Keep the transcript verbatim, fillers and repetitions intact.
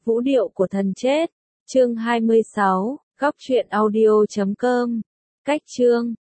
Vũ điệu của thần chết. Chương hai mươi sáu, góc truyện audio chấm com. Cách chương